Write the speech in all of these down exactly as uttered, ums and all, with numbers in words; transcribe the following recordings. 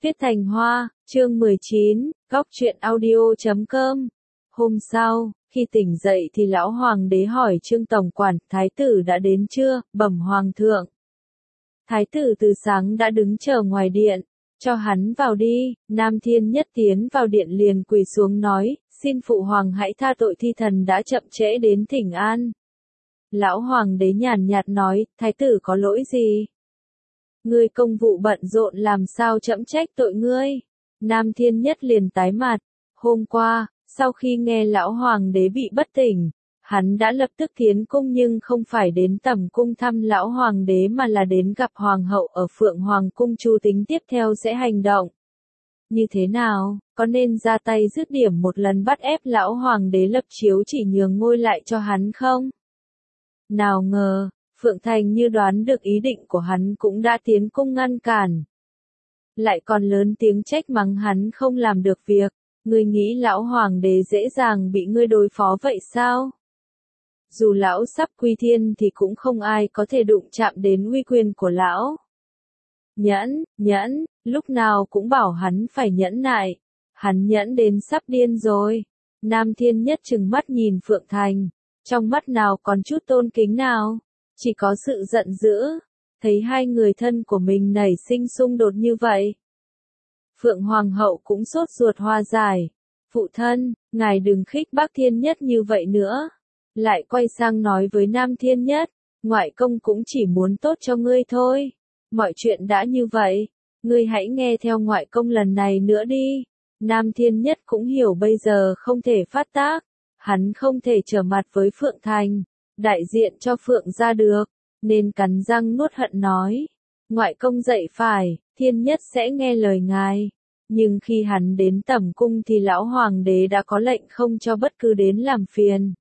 Viết Thành Hoa, chương mười chín, góc truyện audio chấm com. Hôm sau, khi tỉnh dậy thì lão hoàng đế hỏi Trương tổng quản, thái tử đã đến chưa, bẩm hoàng thượng. Thái tử từ sáng đã đứng chờ ngoài điện, cho hắn vào đi. Nam Thiên Nhất tiến vào điện liền quỳ xuống nói, xin phụ hoàng hãy tha tội thi thần đã chậm trễ đến thỉnh an. Lão hoàng đế nhàn nhạt nói, thái tử có lỗi gì? Ngươi công vụ bận rộn làm sao trẫm trách tội ngươi? Nam Thiên Nhất liền tái mặt. Hôm qua, sau khi nghe lão hoàng đế bị bất tỉnh, hắn đã lập tức tiến cung nhưng không phải đến tẩm cung thăm lão hoàng đế mà là đến gặp hoàng hậu ở Phượng Hoàng cung chu tính tiếp theo sẽ hành động. Như thế nào, có nên ra tay dứt điểm một lần bắt ép lão hoàng đế lập chiếu chỉ nhường ngôi lại cho hắn không? Nào ngờ, Phượng Thành như đoán được ý định của hắn cũng đã tiến cung ngăn cản. Lại còn lớn tiếng trách mắng hắn không làm được việc, ngươi nghĩ lão hoàng đế dễ dàng bị ngươi đối phó vậy sao? Dù lão sắp quy thiên thì cũng không ai có thể đụng chạm đến uy quyền của lão. Nhẫn, nhẫn, lúc nào cũng bảo hắn phải nhẫn nại, hắn nhẫn đến sắp điên rồi. Nam Thiên Nhất trừng mắt nhìn Phượng Thành, trong mắt nào còn chút tôn kính nào, chỉ có sự giận dữ, thấy hai người thân của mình nảy sinh xung đột như vậy. Phượng Hoàng hậu cũng sốt ruột hòa giải, phụ thân, ngài đừng khích bác Thiên Nhất như vậy nữa. Lại quay sang nói với Nam Thiên Nhất, ngoại công cũng chỉ muốn tốt cho ngươi thôi. Mọi chuyện đã như vậy, ngươi hãy nghe theo ngoại công lần này nữa đi. Nam Thiên Nhất cũng hiểu bây giờ không thể phát tác, hắn không thể trở mặt với Phượng Thành, đại diện cho Phượng gia được, nên cắn răng nuốt hận nói. Ngoại công dạy phải, Thiên Nhất sẽ nghe lời ngài. Nhưng khi hắn đến tẩm cung thì lão hoàng đế đã có lệnh không cho bất cứ đến làm phiền.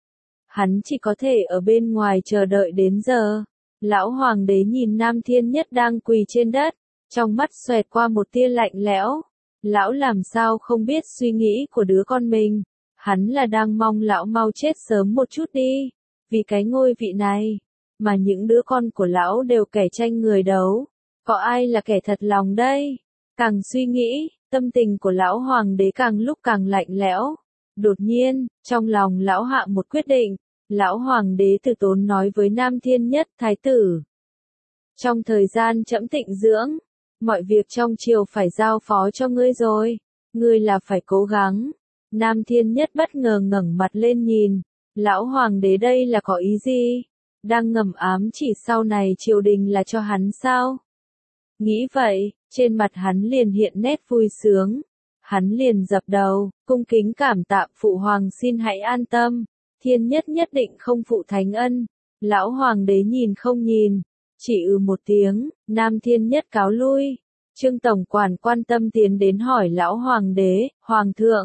Hắn chỉ có thể ở bên ngoài chờ đợi đến giờ. Lão hoàng đế nhìn Nam Thiên Nhất đang quỳ trên đất, trong mắt xoẹt qua một tia lạnh lẽo. Lão làm sao không biết suy nghĩ của đứa con mình, hắn là đang mong lão mau chết sớm một chút đi, vì cái ngôi vị này, mà những đứa con của lão đều kẻ tranh người đấu, có ai là kẻ thật lòng đây? Càng suy nghĩ, tâm tình của lão hoàng đế càng lúc càng lạnh lẽo. Đột nhiên, trong lòng lão hạ một quyết định, lão hoàng đế từ tốn nói với Nam Thiên Nhất, thái tử. Trong thời gian trẫm tịnh dưỡng, mọi việc trong triều phải giao phó cho ngươi rồi, ngươi là phải cố gắng. Nam Thiên Nhất bất ngờ ngẩng mặt lên nhìn, lão hoàng đế đây là có ý gì? Đang ngầm ám chỉ sau này triều đình là cho hắn sao? Nghĩ vậy, trên mặt hắn liền hiện nét vui sướng. Hắn liền dập đầu, cung kính cảm tạ phụ hoàng xin hãy an tâm. Thiên Nhất nhất định không phụ thánh ân. Lão hoàng đế nhìn không nhìn, chỉ ừ một tiếng, Nam Thiên Nhất cáo lui. Trương tổng quản quan tâm tiến đến hỏi lão hoàng đế, hoàng thượng,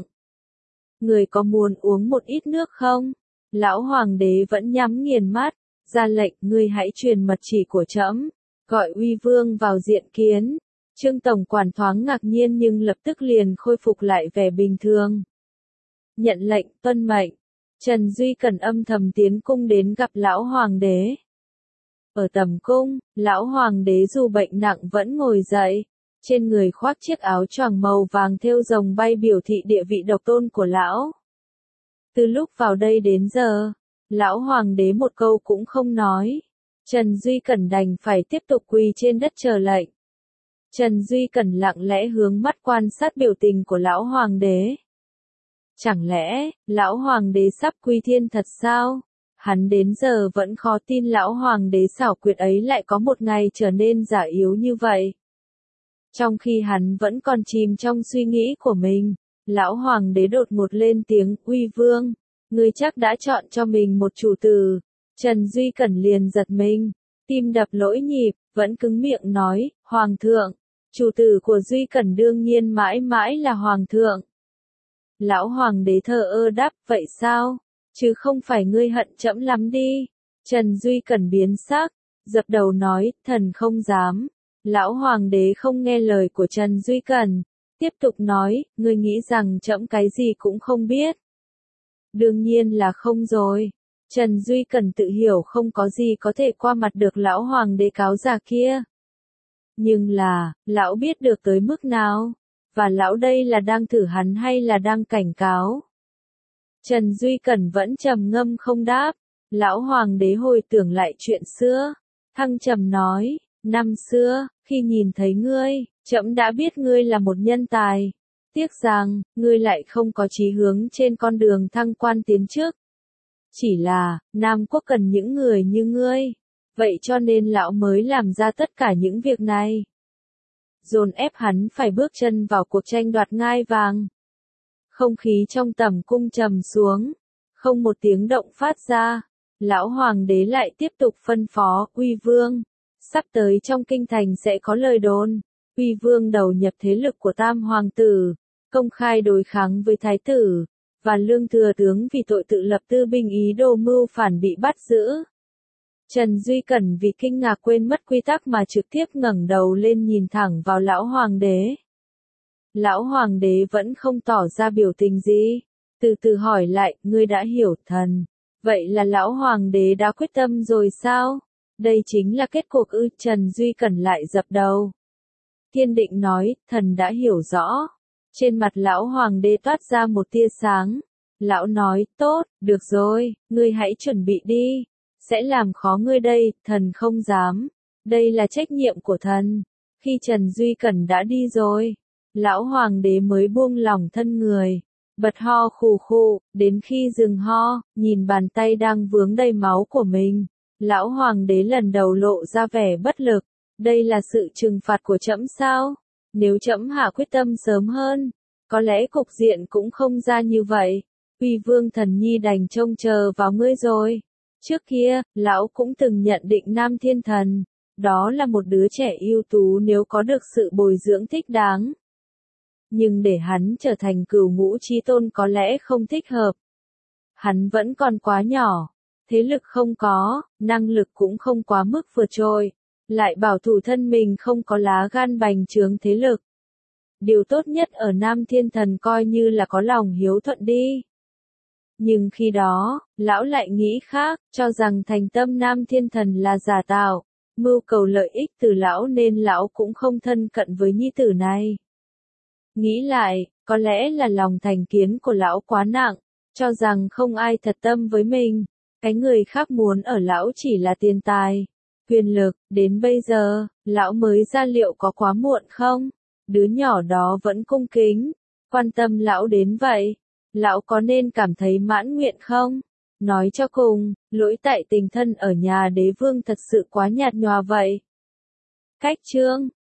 người có muốn uống một ít nước không? Lão hoàng đế vẫn nhắm nghiền mắt, ra lệnh, ngươi hãy truyền mật chỉ của trẫm, gọi uy vương vào diện kiến. Trương tổng quản thoáng ngạc nhiên nhưng lập tức liền khôi phục lại vẻ bình thường. Nhận lệnh, tuân mệnh. Trần Duy Cẩn âm thầm tiến cung đến gặp lão hoàng đế. Ở tầm cung, lão hoàng đế dù bệnh nặng vẫn ngồi dậy, trên người khoác chiếc áo choàng màu vàng thêu rồng bay biểu thị địa vị độc tôn của lão. Từ lúc vào đây đến giờ, lão hoàng đế một câu cũng không nói. Trần Duy Cẩn đành phải tiếp tục quỳ trên đất chờ lệnh. Trần Duy Cẩn lặng lẽ hướng mắt quan sát biểu tình của lão hoàng đế. Chẳng lẽ, lão hoàng đế sắp quy thiên thật sao? Hắn đến giờ vẫn khó tin lão hoàng đế xảo quyệt ấy lại có một ngày trở nên giả yếu như vậy. Trong khi hắn vẫn còn chìm trong suy nghĩ của mình, lão hoàng đế đột ngột lên tiếng, uy vương, ngươi chắc đã chọn cho mình một chủ tử. Trần Duy Cẩn liền giật mình, tim đập lỗi nhịp, vẫn cứng miệng nói, hoàng thượng, chủ tử của Duy Cẩn đương nhiên mãi mãi là hoàng thượng. Lão hoàng đế thờ ơ đáp, vậy sao? Chứ không phải ngươi hận trẫm lắm đi. Trần Duy Cẩn biến sắc, dập đầu nói, thần không dám. Lão hoàng đế không nghe lời của Trần Duy Cẩn, tiếp tục nói, ngươi nghĩ rằng trẫm cái gì cũng không biết. Đương nhiên là không rồi. Trần Duy Cẩn tự hiểu không có gì có thể qua mặt được lão hoàng đế cáo già kia. Nhưng là, lão biết được tới mức nào? Và lão đây là đang thử hắn hay là đang cảnh cáo? Trần Duy Cẩn vẫn trầm ngâm không đáp. Lão hoàng đế hồi tưởng lại chuyện xưa. Thăng trầm nói, năm xưa, khi nhìn thấy ngươi, trẫm đã biết ngươi là một nhân tài. Tiếc rằng, ngươi lại không có chí hướng trên con đường thăng quan tiến trước. Chỉ là, Nam Quốc cần những người như ngươi. Vậy cho nên lão mới làm ra tất cả những việc này. Dồn ép hắn phải bước chân vào cuộc tranh đoạt ngai vàng. Không khí trong tầm cung trầm xuống. Không một tiếng động phát ra. Lão hoàng đế lại tiếp tục phân phó, Uy Vương. Sắp tới trong kinh thành sẽ có lời đồn. Uy Vương đầu nhập thế lực của Tam Hoàng tử. Công khai đối kháng với Thái tử. Và Lương Thừa Tướng vì tội tự lập tư binh ý đồ mưu phản bị bắt giữ. Trần Duy Cẩn vì kinh ngạc quên mất quy tắc mà trực tiếp ngẩng đầu lên nhìn thẳng vào lão hoàng đế. Lão hoàng đế vẫn không tỏ ra biểu tình gì. Từ từ hỏi lại, ngươi đã hiểu thần. Vậy là lão hoàng đế đã quyết tâm rồi sao? Đây chính là kết cục ư? Trần Duy Cẩn lại dập đầu. Kiên định nói, thần đã hiểu rõ. Trên mặt lão hoàng đế toát ra một tia sáng. Lão nói, tốt, được rồi, ngươi hãy chuẩn bị đi. Sẽ làm khó ngươi đây, thần không dám. Đây là trách nhiệm của thần. Khi Trần Duy Cẩn đã đi rồi, lão hoàng đế mới buông lỏng thân người. Bật ho khù khù, đến khi dừng ho, nhìn bàn tay đang vướng đầy máu của mình. Lão hoàng đế lần đầu lộ ra vẻ bất lực. Đây là sự trừng phạt của trẫm sao? Nếu trẫm hạ quyết tâm sớm hơn, có lẽ cục diện cũng không ra như vậy. Uy Vương thần nhi đành trông chờ vào ngươi rồi. Trước kia, lão cũng từng nhận định Nam Thiên Thần. Đó là một đứa trẻ ưu tú nếu có được sự bồi dưỡng thích đáng. Nhưng để hắn trở thành cửu ngũ chí tôn có lẽ không thích hợp. Hắn vẫn còn quá nhỏ. Thế lực không có, năng lực cũng không quá mức vượt trội. Lại bảo thủ thân mình không có lá gan bành trướng thế lực. Điều tốt nhất ở Nam Thiên Thần coi như là có lòng hiếu thuận đi. Nhưng khi đó, lão lại nghĩ khác, cho rằng thành tâm Nam Thiên Thần là giả tạo, mưu cầu lợi ích từ lão nên lão cũng không thân cận với nhi tử này. Nghĩ lại, có lẽ là lòng thành kiến của lão quá nặng, cho rằng không ai thật tâm với mình. Cái người khác muốn ở lão chỉ là tiền tài, quyền lực, đến bây giờ, lão mới ra liệu có quá muộn không? Đứa nhỏ đó vẫn cung kính, quan tâm lão đến vậy. Lão có nên cảm thấy mãn nguyện không? Nói cho cùng, lỗi tại tình thân ở nhà đế vương thật sự quá nhạt nhòa vậy. Cách chương